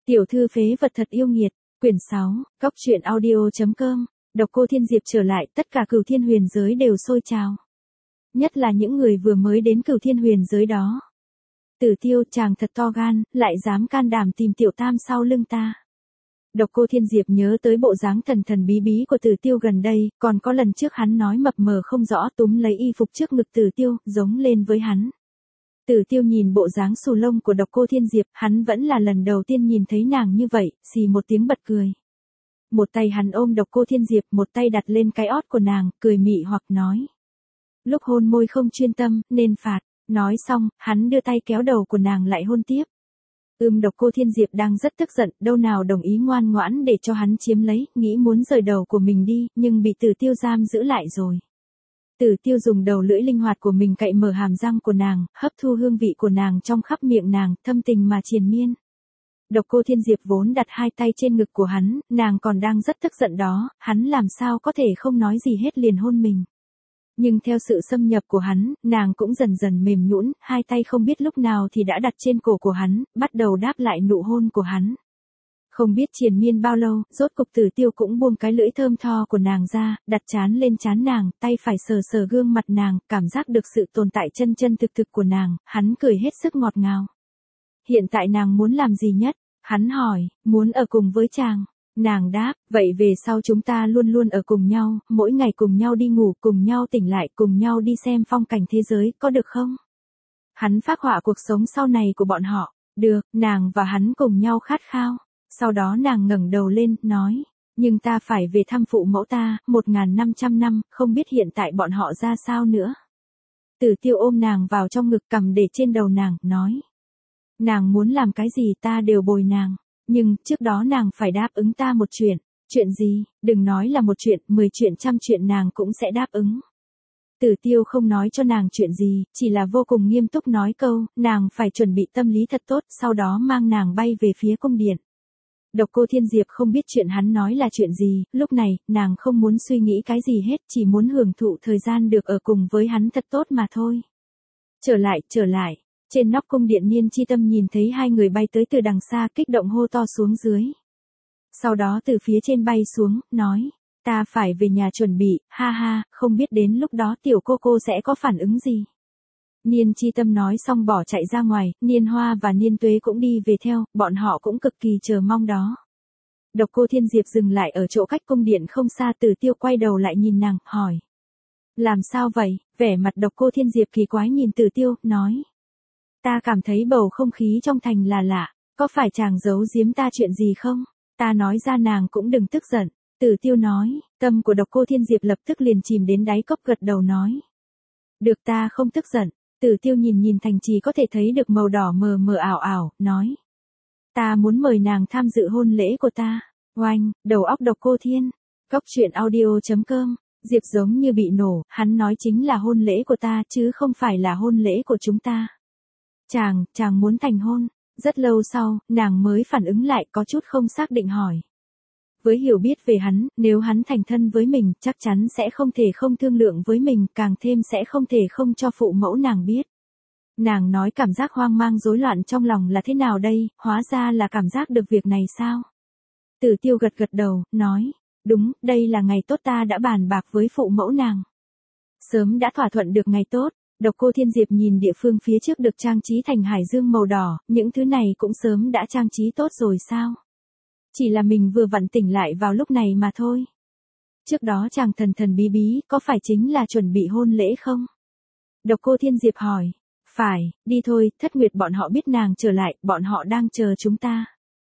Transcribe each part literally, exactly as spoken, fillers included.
Tiểu thư phế vật thật yêu nghiệt, quyển sáu, góc truyện audio chấm com, Độc Cô Thiên Diệp trở lại, tất cả Cửu Thiên Huyền giới đều sôi trào. Nhất là những người vừa mới đến Cửu Thiên Huyền giới đó. Tử Tiêu, chàng thật to gan, lại dám can đảm tìm Tiểu Tam sau lưng ta. Độc Cô Thiên Diệp nhớ tới bộ dáng thần thần bí bí của Tử Tiêu gần đây, còn có lần trước hắn nói mập mờ không rõ túm lấy y phục trước ngực Tử Tiêu, giống lên với hắn. Tử Tiêu nhìn bộ dáng xù lông của Độc Cô Thiên Diệp, hắn vẫn là lần đầu tiên nhìn thấy nàng như vậy, xì một tiếng bật cười. Một tay hắn ôm Độc Cô Thiên Diệp, một tay đặt lên cái ót của nàng, cười mị hoặc nói. Lúc hôn môi không chuyên tâm, nên phạt. Nói xong, hắn đưa tay kéo đầu của nàng lại hôn tiếp. Ưm Độc Cô Thiên Diệp đang rất tức giận, đâu nào đồng ý ngoan ngoãn để cho hắn chiếm lấy, nghĩ muốn rời đầu của mình đi, nhưng bị Tử Tiêu giam giữ lại rồi. Tử Tiêu dùng đầu lưỡi linh hoạt của mình cạy mở hàm răng của nàng, hấp thu hương vị của nàng trong khắp miệng nàng, thâm tình mà triền miên. Độc Cô Thiên Diệp vốn đặt hai tay trên ngực của hắn, nàng còn đang rất tức giận đó, hắn làm sao có thể không nói gì hết liền hôn mình. Nhưng theo sự xâm nhập của hắn, nàng cũng dần dần mềm nhũn, hai tay không biết lúc nào thì đã đặt trên cổ của hắn, bắt đầu đáp lại nụ hôn của hắn. Không biết triền miên bao lâu, rốt cục Tử Tiêu cũng buông cái lưỡi thơm tho của nàng ra, đặt trán lên trán nàng, tay phải sờ sờ gương mặt nàng, cảm giác được sự tồn tại chân chân thực thực của nàng, hắn cười hết sức ngọt ngào. Hiện tại nàng muốn làm gì nhất? Hắn hỏi, muốn ở cùng với chàng. Nàng đáp, vậy về sau chúng ta luôn luôn ở cùng nhau, mỗi ngày cùng nhau đi ngủ, cùng nhau tỉnh lại, cùng nhau đi xem phong cảnh thế giới, có được không? Hắn phác họa cuộc sống sau này của bọn họ. Được, nàng và hắn cùng nhau khát khao. Sau đó nàng ngẩng đầu lên, nói, nhưng ta phải về thăm phụ mẫu ta, một nghìn năm trăm năm, không biết hiện tại bọn họ ra sao nữa. Tử Tiêu ôm nàng vào trong ngực cầm để trên đầu nàng, nói. Nàng muốn làm cái gì ta đều bồi nàng. Nhưng, trước đó nàng phải đáp ứng ta một chuyện. Chuyện gì, đừng nói là một chuyện, mười chuyện trăm chuyện nàng cũng sẽ đáp ứng. Tử Tiêu không nói cho nàng chuyện gì, chỉ là vô cùng nghiêm túc nói câu, nàng phải chuẩn bị tâm lý thật tốt, sau đó mang nàng bay về phía cung điện. Độc Cô Thiên Diệp không biết chuyện hắn nói là chuyện gì, lúc này, nàng không muốn suy nghĩ cái gì hết, chỉ muốn hưởng thụ thời gian được ở cùng với hắn thật tốt mà thôi. Trở lại, trở lại. Trên nóc cung điện Niên Chi Tâm nhìn thấy hai người bay tới từ đằng xa, kích động hô to xuống dưới. Sau đó từ phía trên bay xuống, nói, ta phải về nhà chuẩn bị, ha ha, không biết đến lúc đó tiểu cô cô sẽ có phản ứng gì. Niên Chi Tâm nói xong bỏ chạy ra ngoài, Niên Hoa và Niên Tuế cũng đi về theo, bọn họ cũng cực kỳ chờ mong đó. Độc Cô Thiên Diệp dừng lại ở chỗ cách cung điện không xa, Tử Tiêu quay đầu lại nhìn nàng, hỏi. Làm sao vậy? Vẻ mặt Độc Cô Thiên Diệp kỳ quái nhìn Tử Tiêu, nói. Ta cảm thấy bầu không khí trong thành là lạ, có phải chàng giấu giếm ta chuyện gì không? Ta nói ra nàng cũng đừng tức giận. Tử Tiêu nói, tâm của Độc Cô Thiên Diệp lập tức liền chìm đến đáy cốc, gật đầu nói. Được, ta không tức giận. Tử Tiêu nhìn nhìn thành trì có thể thấy được màu đỏ mờ mờ ảo ảo, nói. Ta muốn mời nàng tham dự hôn lễ của ta. Oanh, đầu óc Độc Cô Thiên. Góc truyện audio chấm com. Diệp giống như bị nổ, hắn nói chính là hôn lễ của ta chứ không phải là hôn lễ của chúng ta. Chàng, chàng muốn thành hôn. Rất lâu sau, nàng mới phản ứng lại, có chút không xác định hỏi. Với hiểu biết về hắn, nếu hắn thành thân với mình, chắc chắn sẽ không thể không thương lượng với mình, càng thêm sẽ không thể không cho phụ mẫu nàng biết. Nàng nói cảm giác hoang mang rối loạn trong lòng là thế nào đây, hóa ra là cảm giác được việc này sao? Tử Tiêu gật gật đầu, nói, đúng, đây là ngày tốt, ta đã bàn bạc với phụ mẫu nàng. Sớm đã thỏa thuận được ngày tốt. Độc Cô Thiên Diệp nhìn địa phương phía trước được trang trí thành hải dương màu đỏ, những thứ này cũng sớm đã trang trí tốt rồi sao? Chỉ là mình vừa vặn tỉnh lại vào lúc này mà thôi. Trước đó chàng thần thần bí bí, có phải chính là chuẩn bị hôn lễ không? Độc Cô Thiên Diệp hỏi. Phải, đi thôi, Thất Nguyệt bọn họ biết nàng trở lại, bọn họ đang chờ chúng ta.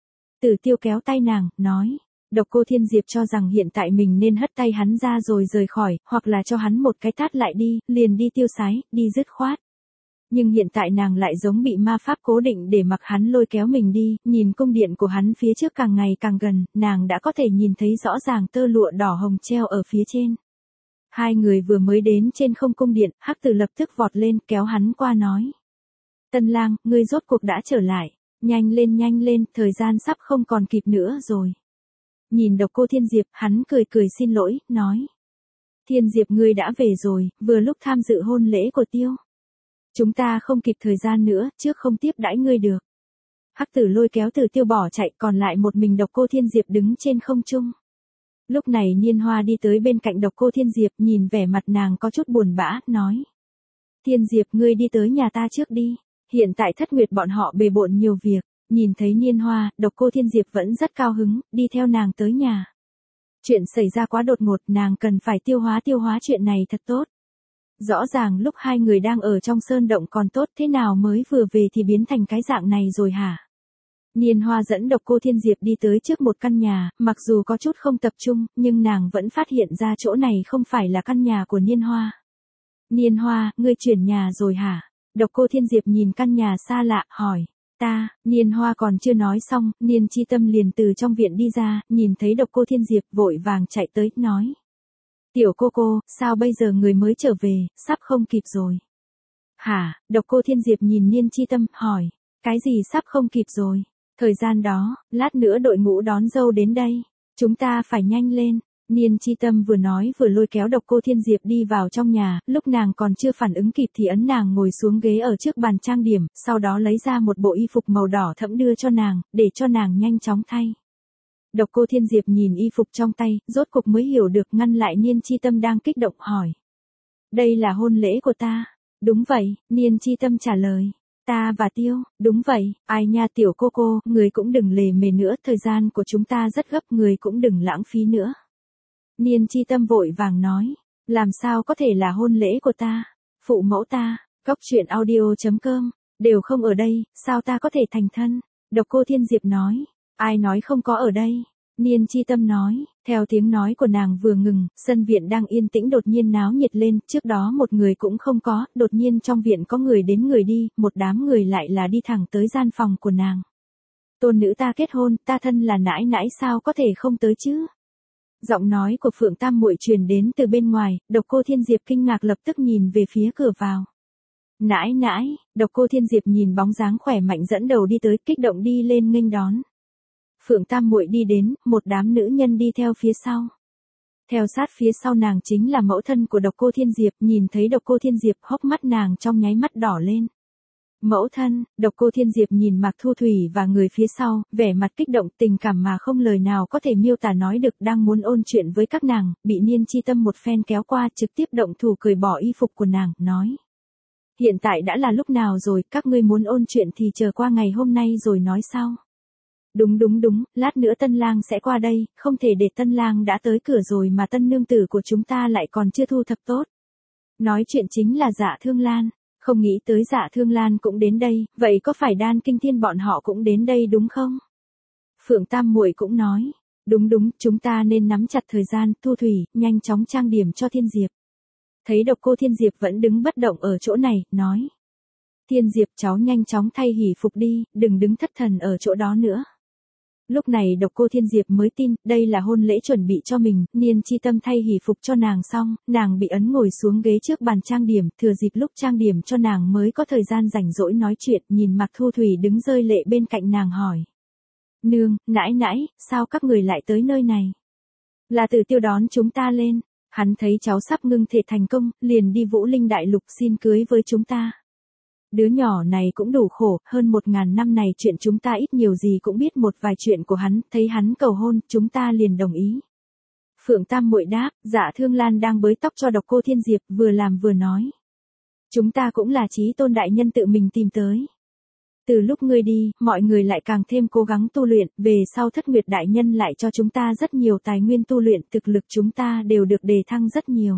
Tử Tiêu kéo tay nàng, nói. Độc Cô Thiên Diệp cho rằng hiện tại mình nên hất tay hắn ra rồi rời khỏi, hoặc là cho hắn một cái tát lại đi, liền đi tiêu sái, đi dứt khoát. Nhưng hiện tại nàng lại giống bị ma pháp cố định để mặc hắn lôi kéo mình đi, nhìn cung điện của hắn phía trước càng ngày càng gần, nàng đã có thể nhìn thấy rõ ràng tơ lụa đỏ hồng treo ở phía trên. Hai người vừa mới đến trên không cung điện, Hắc Tử lập tức vọt lên kéo hắn qua nói. Tân lang, ngươi rốt cuộc đã trở lại, nhanh lên nhanh lên, thời gian sắp không còn kịp nữa rồi. Nhìn Độc Cô Thiên Diệp, hắn cười cười xin lỗi, nói. Thiên Diệp ngươi đã về rồi, vừa lúc tham dự hôn lễ của Tiêu. Chúng ta không kịp thời gian nữa, trước không tiếp đãi ngươi được. Hắc Tử lôi kéo Tử Tiêu bỏ chạy, còn lại một mình Độc Cô Thiên Diệp đứng trên không trung. Lúc này Niên Hoa đi tới bên cạnh Độc Cô Thiên Diệp, nhìn vẻ mặt nàng có chút buồn bã, nói. Thiên Diệp, ngươi đi tới nhà ta trước đi, hiện tại Thất Nguyệt bọn họ bề bộn nhiều việc. Nhìn thấy Niên Hoa, Độc Cô Thiên Diệp vẫn rất cao hứng, đi theo nàng tới nhà. Chuyện xảy ra quá đột ngột, nàng cần phải tiêu hóa tiêu hóa chuyện này thật tốt. Rõ ràng lúc hai người đang ở trong sơn động còn tốt, thế nào mới vừa về thì biến thành cái dạng này rồi hả? Niên Hoa dẫn Độc Cô Thiên Diệp đi tới trước một căn nhà, mặc dù có chút không tập trung, nhưng nàng vẫn phát hiện ra chỗ này không phải là căn nhà của Niên Hoa. Niên Hoa, ngươi chuyển nhà rồi hả? Độc Cô Thiên Diệp nhìn căn nhà xa lạ, hỏi. Ta, Niên Hoa còn chưa nói xong, Niên Chi Tâm liền từ trong viện đi ra, nhìn thấy Độc Cô Thiên Diệp vội vàng chạy tới, nói. Tiểu cô cô, sao bây giờ người mới trở về, sắp không kịp rồi. Hả, Độc Cô Thiên Diệp nhìn Niên Chi Tâm, hỏi. Cái gì sắp không kịp rồi? Thời gian đó, lát nữa đội ngũ đón dâu đến đây. Chúng ta phải nhanh lên. Niên Chi Tâm vừa nói vừa lôi kéo Độc Cô Thiên Diệp đi vào trong nhà, lúc nàng còn chưa phản ứng kịp thì ấn nàng ngồi xuống ghế ở trước bàn trang điểm, sau đó lấy ra một bộ y phục màu đỏ thẫm đưa cho nàng, để cho nàng nhanh chóng thay. Độc Cô Thiên Diệp nhìn y phục trong tay, rốt cục mới hiểu được, ngăn lại Niên Chi Tâm đang kích động, hỏi. Đây là hôn lễ của ta. Đúng vậy, Niên Chi Tâm trả lời. Ta và Tiêu, đúng vậy, ai nha tiểu cô cô, người cũng đừng lề mề nữa, thời gian của chúng ta rất gấp, người cũng đừng lãng phí nữa. Niên Chi Tâm vội vàng nói, làm sao có thể là hôn lễ của ta, phụ mẫu ta, Cóc Truyện Audio chấm com, đều không ở đây, sao ta có thể thành thân? Độc Cô Thiên Diệp nói, ai nói không có ở đây? Niên Chi Tâm nói, theo tiếng nói của nàng vừa ngừng, sân viện đang yên tĩnh đột nhiên náo nhiệt lên, trước đó một người cũng không có, đột nhiên trong viện có người đến người đi, một đám người lại là đi thẳng tới gian phòng của nàng. Tôn nữ ta kết hôn, ta thân là nãi nãi sao có thể không tới chứ? Giọng nói của Phượng Tam Muội truyền đến từ bên ngoài, Độc Cô Thiên Diệp kinh ngạc lập tức nhìn về phía cửa vào. Nãi nãi, Độc Cô Thiên Diệp nhìn bóng dáng khỏe mạnh dẫn đầu đi tới, kích động đi lên nghênh đón. Phượng Tam Muội đi đến, một đám nữ nhân đi theo phía sau. Theo sát phía sau nàng chính là mẫu thân của Độc Cô Thiên Diệp, nhìn thấy Độc Cô Thiên Diệp hốc mắt nàng trong nháy mắt đỏ lên. Mẫu thân, Độc Cô Thiên Diệp nhìn Mạc Thu Thủy và người phía sau, vẻ mặt kích động, tình cảm mà không lời nào có thể miêu tả nói được, đang muốn ôn chuyện với các nàng, bị Niên Chi Tâm một phen kéo qua, trực tiếp động thủ cởi bỏ y phục của nàng, nói. Hiện tại đã là lúc nào rồi, các ngươi muốn ôn chuyện thì chờ qua ngày hôm nay rồi nói sau. Đúng đúng đúng, lát nữa Tân Lang sẽ qua đây, không thể để Tân Lang đã tới cửa rồi mà Tân nương tử của chúng ta lại còn chưa thu thập tốt. Nói chuyện chính là Dạ Thương Lan. Không nghĩ tới Dạ Thương Lan cũng đến đây, vậy có phải Đan Kinh Thiên bọn họ cũng đến đây đúng không? Phượng Tam Muội cũng nói, đúng đúng, chúng ta nên nắm chặt thời gian, Thu Thủy, nhanh chóng trang điểm cho Thiên Diệp. Thấy Độc Cô Thiên Diệp vẫn đứng bất động ở chỗ này, nói. Thiên Diệp cháu nhanh chóng thay hỷ phục đi, đừng đứng thất thần ở chỗ đó nữa. Lúc này Độc Cô Thiên Diệp mới tin, đây là hôn lễ chuẩn bị cho mình, Niên Chi Tâm thay hỷ phục cho nàng xong, nàng bị ấn ngồi xuống ghế trước bàn trang điểm, thừa dịp lúc trang điểm cho nàng mới có thời gian rảnh rỗi nói chuyện, nhìn Mạc Thu Thủy đứng rơi lệ bên cạnh nàng hỏi. Nương, nãi nãi, sao các người lại tới nơi này? Là Tử Tiêu đón chúng ta lên, hắn thấy cháu sắp ngưng thể thành công, liền đi Vũ Linh Đại Lục xin cưới với chúng ta. Đứa nhỏ này cũng đủ khổ, hơn một ngàn năm này chuyện chúng ta ít nhiều gì cũng biết một vài chuyện của hắn, thấy hắn cầu hôn, chúng ta liền đồng ý. Phượng Tam Muội đáp, Dạ Thương Lan đang bới tóc cho Độc Cô Thiên Diệp, vừa làm vừa nói. Chúng ta cũng là Chí Tôn đại nhân tự mình tìm tới. Từ lúc ngươi đi, mọi người lại càng thêm cố gắng tu luyện, về sau Thất Nguyệt đại nhân lại cho chúng ta rất nhiều tài nguyên tu luyện, thực lực chúng ta đều được đề thăng rất nhiều.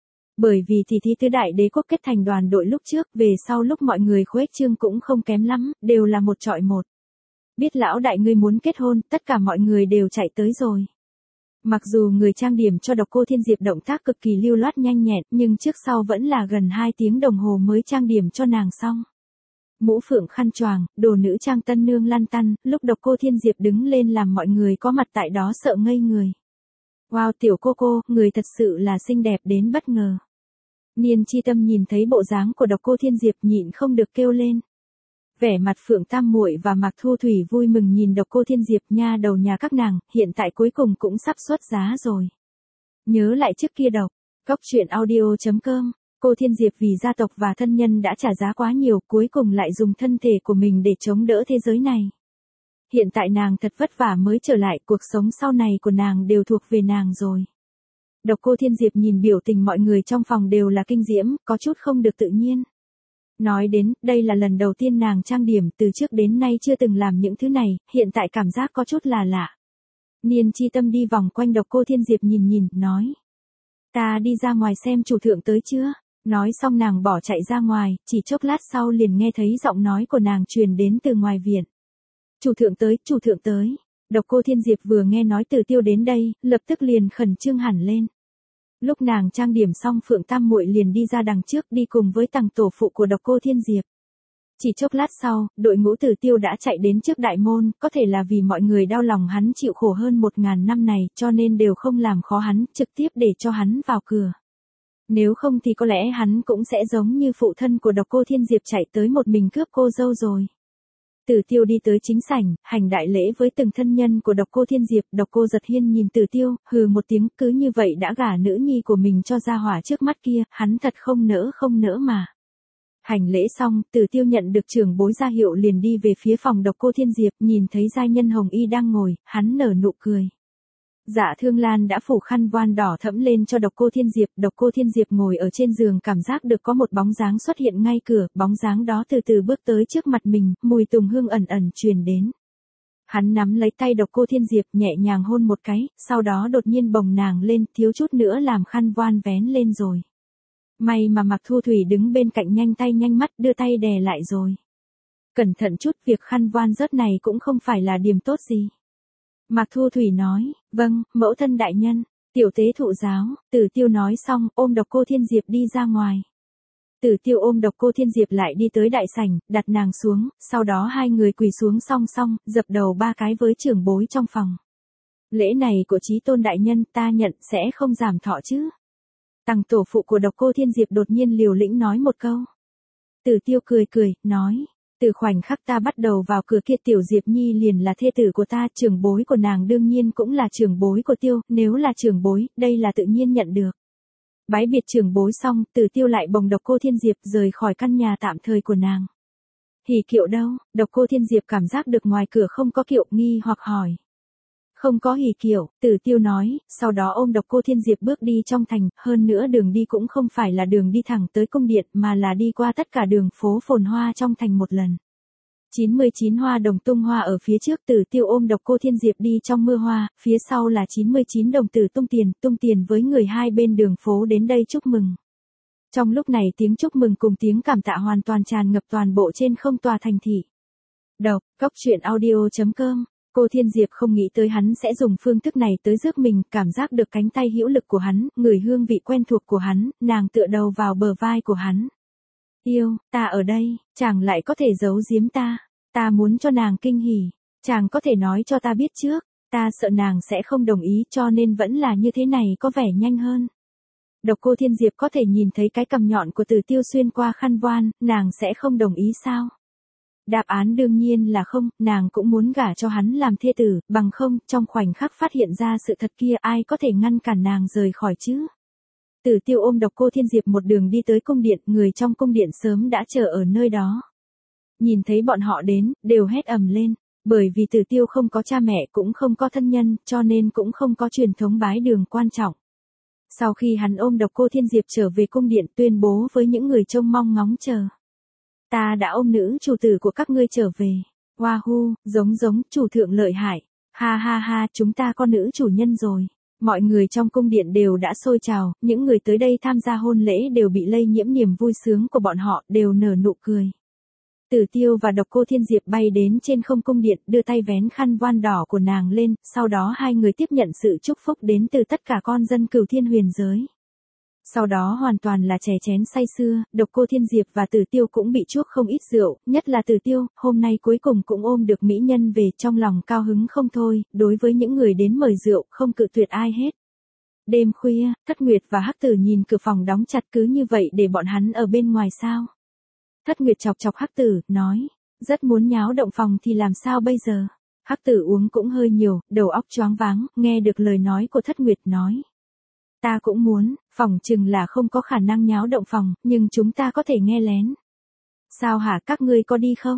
Bởi vì thì thí tứ đại đế quốc kết thành đoàn đội lúc trước, về sau lúc mọi người khuếch trương cũng không kém lắm, đều là một trọi một. Biết lão đại ngươi muốn kết hôn, tất cả mọi người đều chạy tới rồi. Mặc dù người trang điểm cho Độc Cô Thiên Diệp động tác cực kỳ lưu loát nhanh nhẹn, nhưng trước sau vẫn là gần hai tiếng đồng hồ mới trang điểm cho nàng xong. Mũ phượng khăn choàng, đồ nữ trang tân nương lăn tăn, lúc Độc Cô Thiên Diệp đứng lên làm mọi người có mặt tại đó sợ ngây người. Wow, tiểu cô cô, người thật sự là xinh đẹp đến bất ngờ. Niên Chi Tâm nhìn thấy bộ dáng của Độc Cô Thiên Diệp nhịn không được kêu lên. Vẻ mặt Phượng Tam Muội và Mạc Thu Thủy vui mừng nhìn Độc Cô Thiên Diệp, nha đầu nhà các nàng, hiện tại cuối cùng cũng sắp xuất giá rồi. Nhớ lại trước kia đọc, Cóc Truyện Audio chấm com, cô Thiên Diệp vì gia tộc và thân nhân đã trả giá quá nhiều, cuối cùng lại dùng thân thể của mình để chống đỡ thế giới này. Hiện tại nàng thật vất vả mới trở lại, cuộc sống sau này của nàng đều thuộc về nàng rồi. Độc Cô Thiên Diệp nhìn biểu tình mọi người trong phòng đều là kinh diễm, có chút không được tự nhiên. Nói đến, đây là lần đầu tiên nàng trang điểm, từ trước đến nay chưa từng làm những thứ này, hiện tại cảm giác có chút là lạ. Niên Chi Tâm đi vòng quanh Độc Cô Thiên Diệp nhìn nhìn, nói. Ta đi ra ngoài xem chủ thượng tới chưa? Nói xong nàng bỏ chạy ra ngoài, chỉ chốc lát sau liền nghe thấy giọng nói của nàng truyền đến từ ngoài viện. Chủ thượng tới, chủ thượng tới. Độc Cô Thiên Diệp vừa nghe nói Tử Tiêu đến đây, lập tức liền khẩn trương hẳn lên. Lúc nàng trang điểm xong Phượng Tam muội liền đi ra đằng trước đi cùng với tầng tổ phụ của Độc Cô Thiên Diệp. Chỉ chốc lát sau, đội ngũ Tử Tiêu đã chạy đến trước đại môn, có thể là vì mọi người đau lòng hắn chịu khổ hơn một ngàn năm này cho nên đều không làm khó hắn, trực tiếp để cho hắn vào cửa. Nếu không thì có lẽ hắn cũng sẽ giống như phụ thân của Độc Cô Thiên Diệp chạy tới một mình cướp cô dâu rồi. Tử Tiêu đi tới chính sảnh, hành đại lễ với từng thân nhân của Độc Cô Thiên Diệp. Độc Cô Giật Hiên nhìn Tử Tiêu, hừ một tiếng, cứ như vậy đã gả nữ nhi của mình cho gia hỏa trước mắt kia, hắn thật không nỡ không nỡ mà. Hành lễ xong, Tử Tiêu nhận được trưởng bối ra hiệu liền đi về phía phòng Độc Cô Thiên Diệp, nhìn thấy giai nhân Hồng Y đang ngồi, hắn nở nụ cười. Dạ Thương Lan đã phủ khăn voan đỏ thẫm lên cho Độc Cô Thiên Diệp, Độc Cô Thiên Diệp ngồi ở trên giường cảm giác được có một bóng dáng xuất hiện ngay cửa, bóng dáng đó từ từ bước tới trước mặt mình, mùi tùng hương ẩn ẩn truyền đến. Hắn nắm lấy tay Độc Cô Thiên Diệp nhẹ nhàng hôn một cái, sau đó đột nhiên bồng nàng lên, thiếu chút nữa làm khăn voan vén lên rồi. May mà Mạc Thu Thủy đứng bên cạnh nhanh tay nhanh mắt đưa tay đè lại rồi. Cẩn thận chút, việc khăn voan rớt này cũng không phải là điểm tốt gì. Mạc Thu Thủy nói, vâng, mẫu thân đại nhân, tiểu tế thụ giáo. Tử Tiêu nói xong, ôm Độc Cô Thiên Diệp đi ra ngoài. Tử Tiêu ôm Độc Cô Thiên Diệp lại đi tới đại sảnh, đặt nàng xuống, sau đó hai người quỳ xuống song song, dập đầu ba cái với trưởng bối trong phòng. Lễ này của Chí Tôn đại nhân ta nhận, sẽ không giảm thọ chứ? Tằng tổ phụ của Độc Cô Thiên Diệp đột nhiên liều lĩnh nói một câu. Tử Tiêu cười cười, nói. Từ khoảnh khắc ta bắt đầu vào cửa kia Tiểu Diệp Nhi liền là thê tử của ta, trưởng bối của nàng đương nhiên cũng là trưởng bối của Tiêu, nếu là trưởng bối, đây là tự nhiên nhận được. Bái biệt trưởng bối xong, Tử Tiêu lại bồng Độc Cô Thiên Diệp rời khỏi căn nhà tạm thời của nàng. Hỉ kiệu đâu? Độc Cô Thiên Diệp cảm giác được ngoài cửa không có kiệu, nghi hoặc hỏi. Không có hỉ kiệu, Tử Tiêu nói, sau đó ôm Độc Cô Thiên Diệp bước đi trong thành, hơn nữa đường đi cũng không phải là đường đi thẳng tới cung điện mà là đi qua tất cả đường phố phồn hoa trong thành một lần. chín mươi chín hoa đồng tung hoa ở phía trước, Tử Tiêu ôm Độc Cô Thiên Diệp đi trong mưa hoa, phía sau là chín mươi chín đồng tử tung tiền, tung tiền với người hai bên đường phố đến đây chúc mừng. Trong lúc này tiếng chúc mừng cùng tiếng cảm tạ hoàn toàn tràn ngập toàn bộ trên không tòa thành thị. Đọc, Cóc Truyện Audio chấm com. Cô Thiên Diệp không nghĩ tới hắn sẽ dùng phương thức này tới rước mình, cảm giác được cánh tay hữu lực của hắn, người hương vị quen thuộc của hắn, nàng tựa đầu vào bờ vai của hắn. Yêu, ta ở đây, chàng lại có thể giấu giếm ta, ta muốn cho nàng kinh hỉ, chàng có thể nói cho ta biết trước, ta sợ nàng sẽ không đồng ý cho nên vẫn là như thế này có vẻ nhanh hơn. Độc Cô Thiên Diệp có thể nhìn thấy cái cằm nhọn của Tử Tiêu xuyên qua khăn voan, nàng sẽ không đồng ý sao? Đáp án đương nhiên là không, nàng cũng muốn gả cho hắn làm thê tử, bằng không, trong khoảnh khắc phát hiện ra sự thật kia ai có thể ngăn cản nàng rời khỏi chứ. Tử Tiêu ôm Độc Cô Thiên Diệp một đường đi tới cung điện, người trong cung điện sớm đã chờ ở nơi đó. Nhìn thấy bọn họ đến, đều hét ầm lên, bởi vì Tử Tiêu không có cha mẹ cũng không có thân nhân, cho nên cũng không có truyền thống bái đường quan trọng. Sau khi hắn ôm Độc Cô Thiên Diệp trở về cung điện tuyên bố với những người trông mong ngóng chờ. Ta đã ôm nữ chủ tử của các ngươi trở về. Wahoo, giống giống, chủ thượng lợi hại. Ha ha ha, chúng ta có nữ chủ nhân rồi. Mọi người trong cung điện đều đã sôi trào, những người tới đây tham gia hôn lễ đều bị lây nhiễm niềm vui sướng của bọn họ, đều nở nụ cười. Tử Tiêu và Độc Cô Thiên Diệp bay đến trên không cung điện, đưa tay vén khăn voan đỏ của nàng lên, sau đó hai người tiếp nhận sự chúc phúc đến từ tất cả con dân Cửu Thiên Huyền giới. Sau đó hoàn toàn là chè chén say sưa, Độc Cô Thiên Diệp và Tử Tiêu cũng bị chuốc không ít rượu, nhất là Tử Tiêu, hôm nay cuối cùng cũng ôm được mỹ nhân về, trong lòng cao hứng không thôi, đối với những người đến mời rượu, không cự tuyệt ai hết. Đêm khuya, Thất Nguyệt và Hắc Tử nhìn cửa phòng đóng chặt, cứ như vậy để bọn hắn ở bên ngoài sao? Thất Nguyệt chọc chọc Hắc Tử, nói, rất muốn nháo động phòng thì làm sao bây giờ? Hắc Tử uống cũng hơi nhiều, đầu óc choáng váng, nghe được lời nói của Thất Nguyệt nói. Ta cũng muốn, phòng chừng là không có khả năng nháo động phòng, nhưng chúng ta có thể nghe lén. Sao hả, các ngươi có đi không?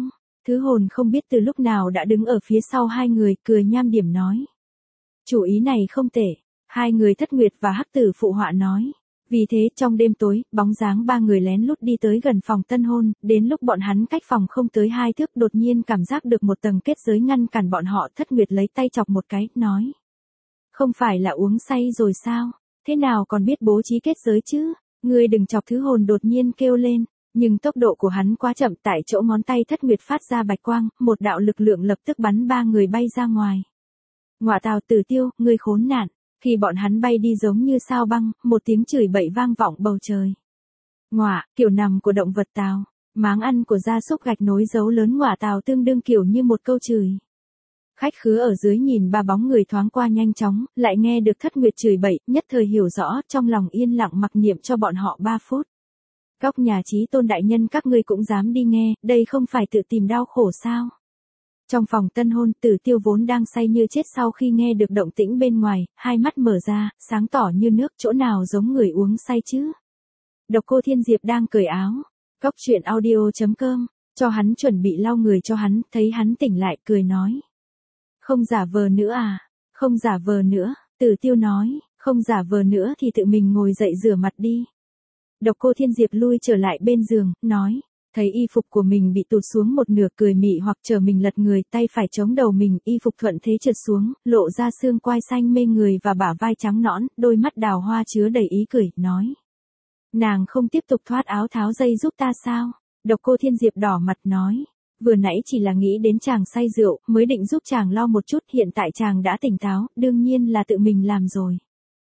Thứ hồn không biết từ lúc nào đã đứng ở phía sau hai người, cười nham điểm nói. Chủ ý này không tệ. Hai người Thất Nguyệt và Hắc Tử phụ họa nói. Vì thế trong đêm tối, bóng dáng ba người lén lút đi tới gần phòng tân hôn, đến lúc bọn hắn cách phòng không tới hai thước đột nhiên cảm giác được một tầng kết giới ngăn cản bọn họ. Thất Nguyệt lấy tay chọc một cái, nói. Không phải là uống say rồi sao? Thế nào còn biết bố trí kết giới chứ? Ngươi đừng chọc thứ hồn đột nhiên kêu lên. Nhưng tốc độ của hắn quá chậm, tại chỗ ngón tay Thất Nguyệt phát ra bạch quang, một đạo lực lượng lập tức bắn ba người bay ra ngoài. Ngọa tào Tử Tiêu, ngươi khốn nạn. Khi bọn hắn bay đi giống như sao băng, một tiếng chửi bậy vang vọng bầu trời. Ngọa, kiểu nằm của động vật tào, máng ăn của gia súc gạch nối dấu lớn ngọa tào tương đương kiểu như một câu chửi. Khách khứa ở dưới nhìn ba bóng người thoáng qua nhanh chóng, lại nghe được Thất Nguyệt chửi bậy, nhất thời hiểu rõ, trong lòng yên lặng mặc niệm cho bọn họ ba phút. Cóc nhà Chí Tôn đại nhân các ngươi cũng dám đi nghe, đây không phải tự tìm đau khổ sao? Trong phòng tân hôn, Tử Tiêu vốn đang say như chết sau khi nghe được động tĩnh bên ngoài, hai mắt mở ra, sáng tỏ như nước, chỗ nào giống người uống say chứ? Độc Cô Thiên Diệp đang cởi áo. Cóc truyện audio chấm com, cho hắn chuẩn bị lau người cho hắn, thấy hắn tỉnh lại, cười nói. Không giả vờ nữa à? Không giả vờ nữa, Tử Tiêu nói, không giả vờ nữa thì tự mình ngồi dậy rửa mặt đi. Độc Cô Thiên Diệp lui trở lại bên giường, nói. Thấy y phục của mình bị tụt xuống một nửa, cười mị hoặc chờ mình lật người, tay phải chống đầu mình, y phục thuận thế trượt xuống, lộ ra xương quai xanh mê người và bả vai trắng nõn, đôi mắt đào hoa chứa đầy ý cười, nói. Nàng không tiếp tục thoát áo tháo dây giúp ta sao? Độc Cô Thiên Diệp đỏ mặt nói. Vừa nãy chỉ là nghĩ đến chàng say rượu, mới định giúp chàng lau một chút, hiện tại chàng đã tỉnh táo, đương nhiên là tự mình làm rồi.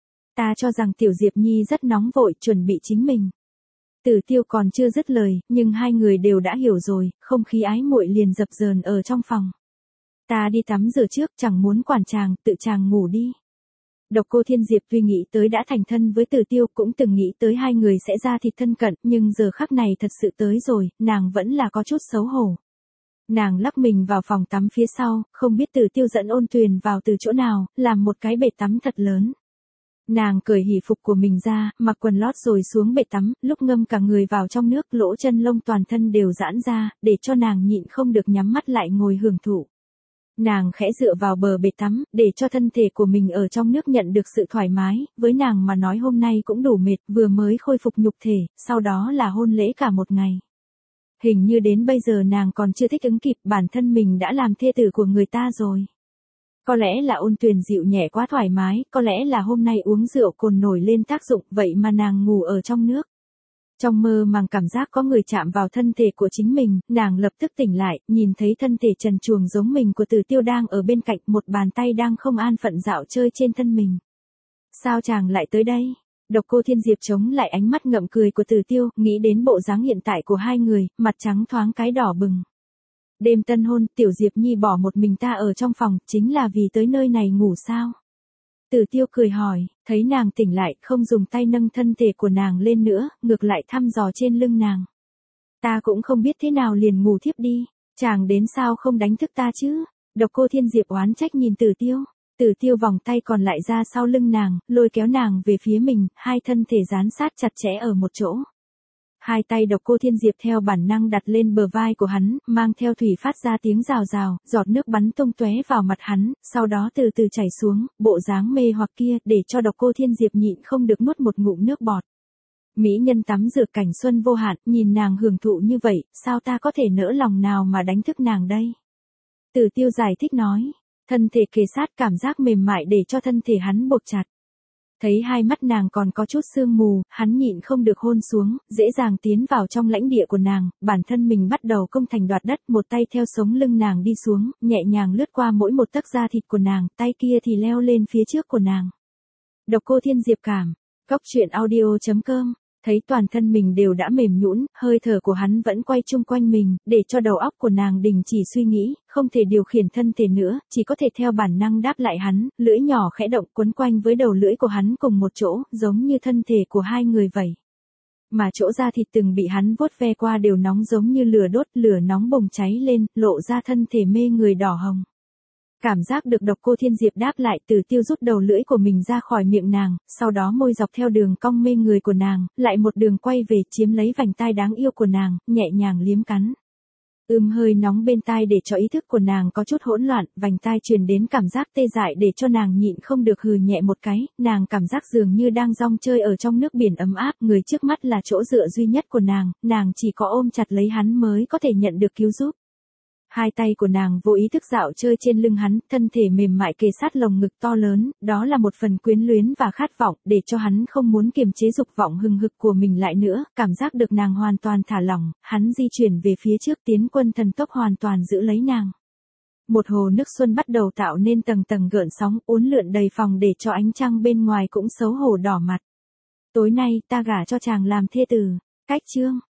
Ta cho rằng Tiểu Diệp Nhi rất nóng vội, chuẩn bị chính mình. Tử Tiêu còn chưa dứt lời, nhưng hai người đều đã hiểu rồi, không khí ái muội liền dập dờn ở trong phòng. Ta đi tắm rửa trước, chẳng muốn quản chàng, tự chàng ngủ đi. Độc Cô Thiên Diệp tuy nghĩ tới đã thành thân với Tử Tiêu, cũng từng nghĩ tới hai người sẽ ra thịt thân cận, nhưng giờ khắc này thật sự tới rồi, nàng vẫn là có chút xấu hổ. Nàng lắc mình vào phòng tắm phía sau, không biết Tử Tiêu dẫn Ôn Tuyền vào từ chỗ nào, làm một cái bể tắm thật lớn. Nàng cởi hỉ phục của mình ra, mặc quần lót rồi xuống bể tắm, lúc ngâm cả người vào trong nước, lỗ chân lông toàn thân đều giãn ra, để cho nàng nhịn không được nhắm mắt lại ngồi hưởng thụ. Nàng khẽ dựa vào bờ bể tắm, để cho thân thể của mình ở trong nước nhận được sự thoải mái, với nàng mà nói hôm nay cũng đủ mệt, vừa mới khôi phục nhục thể, sau đó là hôn lễ cả một ngày. Hình như đến bây giờ nàng còn chưa thích ứng kịp, bản thân mình đã làm thê tử của người ta rồi. Có lẽ là Ôn Tuyền dịu nhẹ quá thoải mái, có lẽ là hôm nay uống rượu cồn nổi lên tác dụng, vậy mà nàng ngủ ở trong nước. Trong mơ màng cảm giác có người chạm vào thân thể của chính mình, nàng lập tức tỉnh lại, nhìn thấy thân thể trần truồng giống mình của Tử Tiêu đang ở bên cạnh, một bàn tay đang không an phận dạo chơi trên thân mình. Sao chàng lại tới đây? Độc Cô Thiên Diệp chống lại ánh mắt ngậm cười của Tử Tiêu, nghĩ đến bộ dáng hiện tại của hai người, mặt trắng thoáng cái đỏ bừng. Đêm tân hôn, Tiểu Diệp Nhi bỏ một mình ta ở trong phòng, chính là vì tới nơi này ngủ sao? Tử Tiêu cười hỏi, thấy nàng tỉnh lại, không dùng tay nâng thân thể của nàng lên nữa, ngược lại thăm dò trên lưng nàng. Ta cũng không biết thế nào liền ngủ thiếp đi, chàng đến sao không đánh thức ta chứ? Độc Cô Thiên Diệp oán trách nhìn Tử Tiêu. Tử Tiêu vòng tay còn lại ra sau lưng nàng, lôi kéo nàng về phía mình, hai thân thể dán sát chặt chẽ ở một chỗ. Hai tay Độc Cô Thiên Diệp theo bản năng đặt lên bờ vai của hắn, mang theo thủy phát ra tiếng rào rào, giọt nước bắn tung tóe vào mặt hắn, sau đó từ từ chảy xuống, bộ dáng mê hoặc kia, để cho Độc Cô Thiên Diệp nhịn không được nuốt một ngụm nước bọt. Mỹ nhân tắm rửa cảnh xuân vô hạn, nhìn nàng hưởng thụ như vậy, sao ta có thể nỡ lòng nào mà đánh thức nàng đây? Tử Tiêu giải thích nói, thân thể kề sát, cảm giác mềm mại để cho thân thể hắn buộc chặt. Thấy hai mắt nàng còn có chút sương mù, hắn nhịn không được hôn xuống, dễ dàng tiến vào trong lãnh địa của nàng, bản thân mình bắt đầu công thành đoạt đất, một tay theo sống lưng nàng đi xuống, nhẹ nhàng lướt qua mỗi một tấc da thịt của nàng, tay kia thì leo lên phía trước của nàng. Độc Cô Thiên Diệp cảm, cóc truyện audio chấm com. Thấy toàn thân mình đều đã mềm nhũn, hơi thở của hắn vẫn quay chung quanh mình, để cho đầu óc của nàng đình chỉ suy nghĩ, không thể điều khiển thân thể nữa, chỉ có thể theo bản năng đáp lại hắn, lưỡi nhỏ khẽ động quấn quanh với đầu lưỡi của hắn cùng một chỗ, giống như thân thể của hai người vậy. Mà chỗ da thịt từng bị hắn vuốt ve qua đều nóng giống như lửa đốt, lửa nóng bùng cháy lên, lộ ra thân thể mê người đỏ hồng. Cảm giác được Độc Cô Thiên Diệp đáp lại, Tử Tiêu rút đầu lưỡi của mình ra khỏi miệng nàng, sau đó môi dọc theo đường cong mê người của nàng, lại một đường quay về chiếm lấy vành tai đáng yêu của nàng, nhẹ nhàng liếm cắn. Ưm hơi nóng bên tai để cho ý thức của nàng có chút hỗn loạn, vành tai truyền đến cảm giác tê dại để cho nàng nhịn không được hừ nhẹ một cái, nàng cảm giác dường như đang rong chơi ở trong nước biển ấm áp, người trước mắt là chỗ dựa duy nhất của nàng, nàng chỉ có ôm chặt lấy hắn mới có thể nhận được cứu giúp. Hai tay của nàng vô ý thức dạo chơi trên lưng hắn, thân thể mềm mại kề sát lồng ngực to lớn, đó là một phần quyến luyến và khát vọng, để cho hắn không muốn kiềm chế dục vọng hừng hực của mình lại nữa, cảm giác được nàng hoàn toàn thả lỏng, hắn di chuyển về phía trước tiến quân thần tốc hoàn toàn giữ lấy nàng. Một hồ nước xuân bắt đầu tạo nên tầng tầng gợn sóng, uốn lượn đầy phòng để cho ánh trăng bên ngoài cũng xấu hổ đỏ mặt. Tối nay ta gả cho chàng làm thê tử, cách chương.